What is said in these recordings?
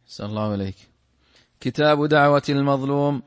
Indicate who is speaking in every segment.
Speaker 1: صلى الله عليك. كتاب دعوة المظلوم.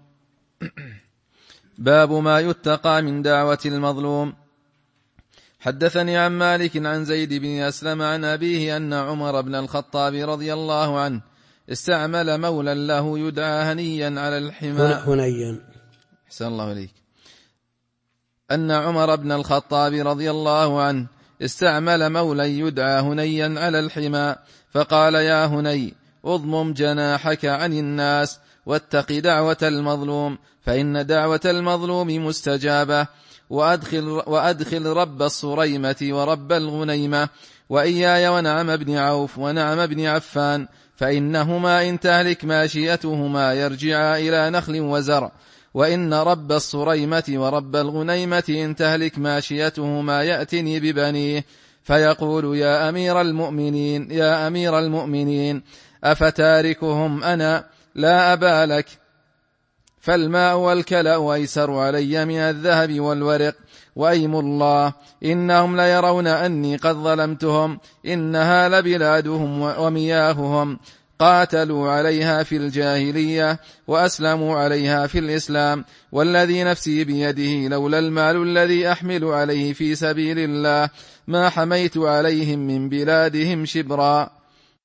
Speaker 1: باب ما يتقى من دعوة المظلوم. حدثني عن مالك عن زيد بن أسلم عن أبيه أن عمر بن الخطاب رضي الله عنه استعمل مولى له يدعى هنيا على الحمى. أحسن الله عليك. أن عمر بن الخطاب رضي الله عنه استعمل مولى يدعى هنيا على الحمى، فقال: يا هني، اضمم جناحك عن الناس واتق دعوة المظلوم، فإن دعوة المظلوم مستجابة، وأدخل رب الصريمة ورب الغنيمة وإياي ونعم بن عوف ونعم بن عفان، فإنهما إن تهلك ماشيتهما يرجعا إلى نخل وزرع، وإن رب الصريمة ورب الغنيمة إن تهلك ماشيتهما يأتني ببنيه فيقول: يا أمير المؤمنين أفتاركهم أنا؟ لا أبا لك، فالماء والكلأ أيسر علي من الذهب والورق، وأيم الله إنهم ليرون أني قد ظلمتهم، إنها لبلادهم ومياههم، قاتلوا عليها في الجاهلية وأسلموا عليها في الإسلام، والذي نفسي بيده لولا المال الذي أحمل عليه في سبيل الله ما حميت عليهم من بلادهم شبرا.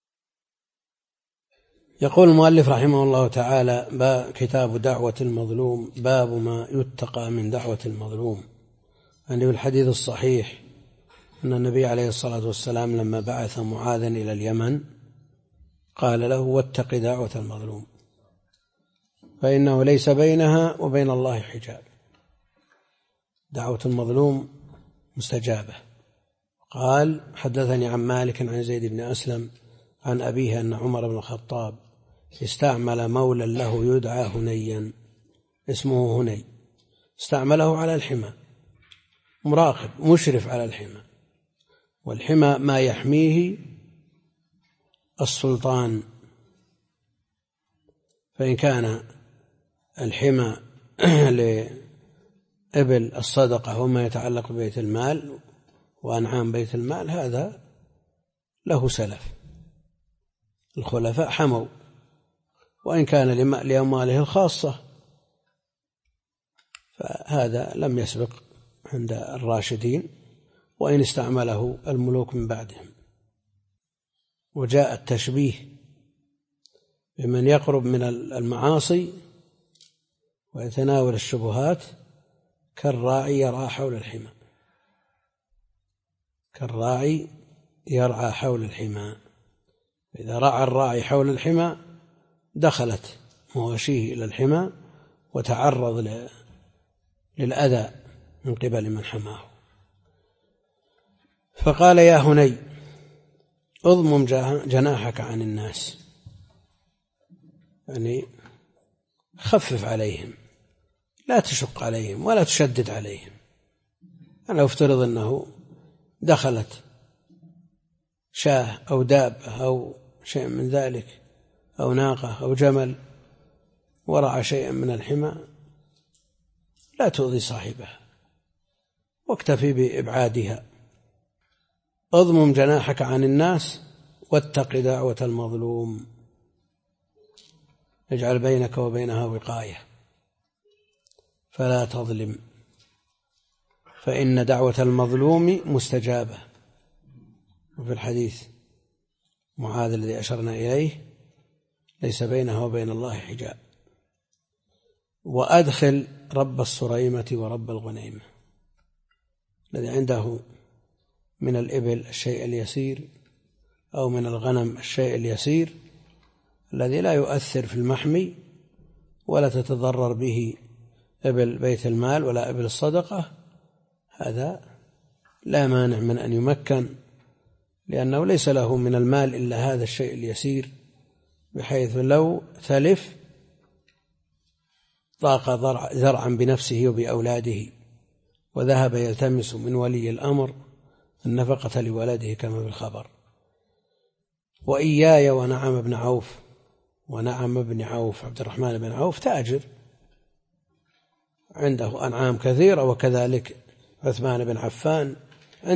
Speaker 2: يقول المؤلف رحمه الله تعالى: كتاب دعوة المظلوم. باب ما يتقى من دعوة المظلوم. يعني في الحديث الصحيح أن النبي عليه الصلاة والسلام لما بعث معاذا إلى اليمن قال له: واتق دعوة المظلوم فإنه ليس بينها وبين الله حجاب. دعوة المظلوم مستجابة. قال: حدثني عن مالك عن زيد بن أسلم عن أبيه أن عمر بن الخطاب استعمل مولى له يدعى هنيا، اسمه هني، استعمله على الحمى، مراقب مشرف على الحمى، والحمى ما يحميه السلطان، فإن كان الحمى لإبل الصدقة وما يتعلق ببيت المال وأنعام بيت المال هذا له سلف، الخلفاء حموا، وإن كان لأمواله الخاصة فهذا لم يسبق عند الراشدين، وإن استعمله الملوك من بعدهم. وجاء التشبيه بمن يقرب من المعاصي ويتناول الشبهات كالراعي يرعى حول الحمى، كالراعي يرعى حول الحمى. إذا رعى الراعي حول الحمى دخلت مواشيه إلى الحمى وتعرض للأذى من قبل من حماه. فقال: يا هني، اضمم جناحك عن الناس، يعني خفف عليهم، لا تشق عليهم ولا تشدد عليهم. أنا أفترض أنه دخلت شاة أو دابة أو شيء من ذلك أو ناقة أو جمل ورعى شيئا من الحمى، لا تؤذي صاحبها واكتفي بإبعادها. اضمم جناحك عن الناس واتق دعوة المظلوم، اجعل بينك وبينها وقاية فلا تظلم، فإن دعوة المظلوم مستجابة. وفي الحديث معاذ الذي أشرنا إليه ليس بينها وبين الله حجاب. وأدخل رب الصريمة ورب الغنيمة، الذي عنده من الإبل الشيء اليسير أو من الغنم الشيء اليسير الذي لا يؤثر في المحمي ولا تتضرر به إبل بيت المال ولا إبل الصدقة، هذا لا مانع من أن يمكن، لأنه ليس له من المال إلا هذا الشيء اليسير، بحيث لو تلف ضاق ذرعا بنفسه وبأولاده وذهب يلتمس من ولي الأمر النفقة لولده كما في الخبر. وإياي ونعم بن عوف، ونعم بن عوف عبد الرحمن بن عوف تاجر عنده أنعام كثيرة، وكذلك عثمان بن عفان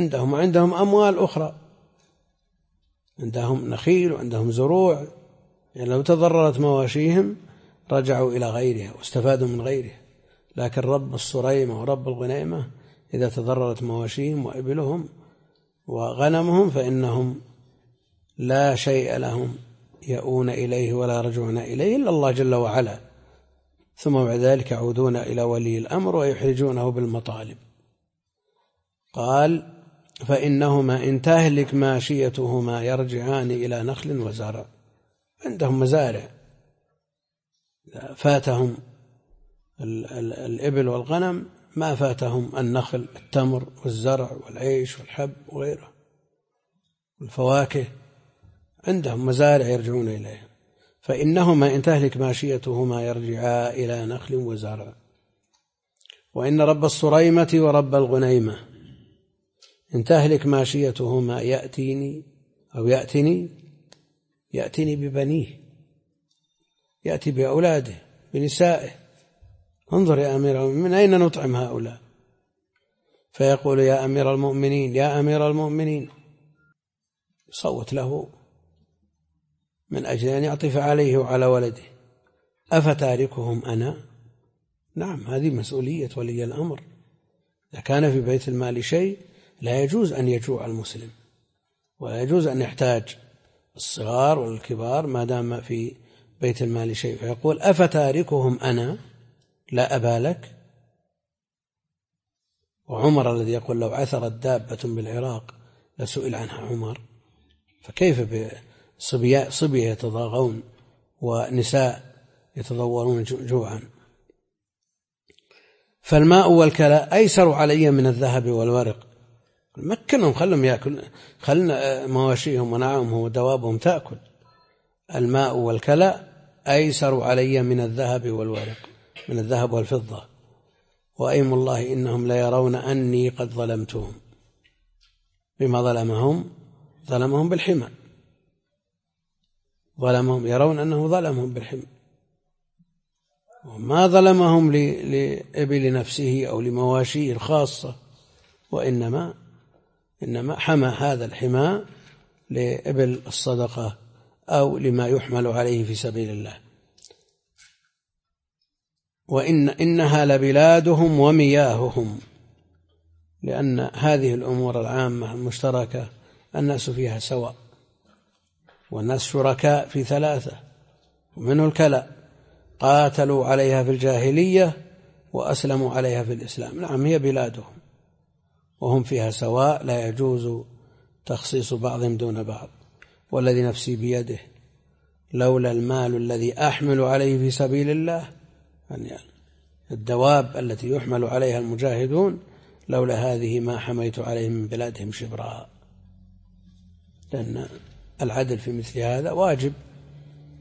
Speaker 2: عندهم أموال أخرى، عندهم نخيل وعندهم زروع يعني لو تضررت مواشيهم رجعوا إلى غيرها واستفادوا من غيرها، لكن رب الصريمة ورب الغنيمة إذا تضررت مواشيهم وإبلهم وغنمهم فإنهم لا شيء لهم يؤون إليه ولا يرجعون إليه إلا الله جل وعلا، ثم بعد ذلك يعودون إلى ولي الأمر ويحرجونه بالمطالب. قال فإنهما إن تهلك ماشيتهما يرجعان إلى نخل وزرع. عندهم مزارع، فاتهم الإبل والغنم ما فاتهم النخل، التمر والزرع والعيش والحب وغيره والفواكه، عندهم مزارع يرجعون إليها. فإنهما إن تهلك ماشيتهما يرجعا إلى نخل وزرع. وإن رب الصريمة ورب الغنيمة إن تهلك ماشيتهما يأتيني أو يأتيني ببنيه، يأتي بأولاده بنسائه. انظر يا أمير المؤمنين من أين نطعم هؤلاء؟ فيقول يا أمير المؤمنين يا أمير المؤمنين، يصوت له من أجل أن يعطف عليه وعلى ولده. أفتاركهم أنا؟ نعم، هذه مسؤولية ولي الأمر. إذا كان في بيت المال شيء لا يجوز أن يجوع المسلم، ولا يجوز أن يحتاج الصغار والكبار ما دام في بيت المال شيء. فيقول أفتاركهم أنا لا أبا لك؟ وعمر الذي يقول لو عثرت دابة بالعراق لسئل عنها عمر، فكيف بصبية يتضاغون ونساء يتضورون جوعا؟ فالماء والكلاء أيسر علي من الذهب والورق. مكنهم، خلهم يأكل، خلنا مواشيهم ونعامهم ودوابهم تأكل. الماء والكلاء أيسر علي من الذهب والورق، من الذهب والفضة. وأيم الله إنهم ليرون أني قد ظلمتهم. بما ظلمهم بالحمى، يرون أنه ظلمهم بالحمى، وما ظلمهم لإبل نفسه أو لمواشيه الخاصة، وإنما حمى هذا الحمى لإبل الصدقة أو لما يحمل عليه في سبيل الله. إنها لبلادهم ومياههم، لأن هذه الأمور العامة المشتركة الناس فيها سواء، والناس شركاء في ثلاثة، ومنه الكلاء قاتلوا عليها في الجاهلية وأسلموا عليها في الإسلام. نعم، هي بلادهم وهم فيها سواء، لا يجوز تخصيص بعضهم دون بعض. والذي نفسي بيده لولا المال الذي أحمل عليه في سبيل الله، يعني الدواب التي يحمل عليها المجاهدون، لولا هذه ما حميت عليهم من بلادهم شبرا. لأن العدل في مثل هذا واجب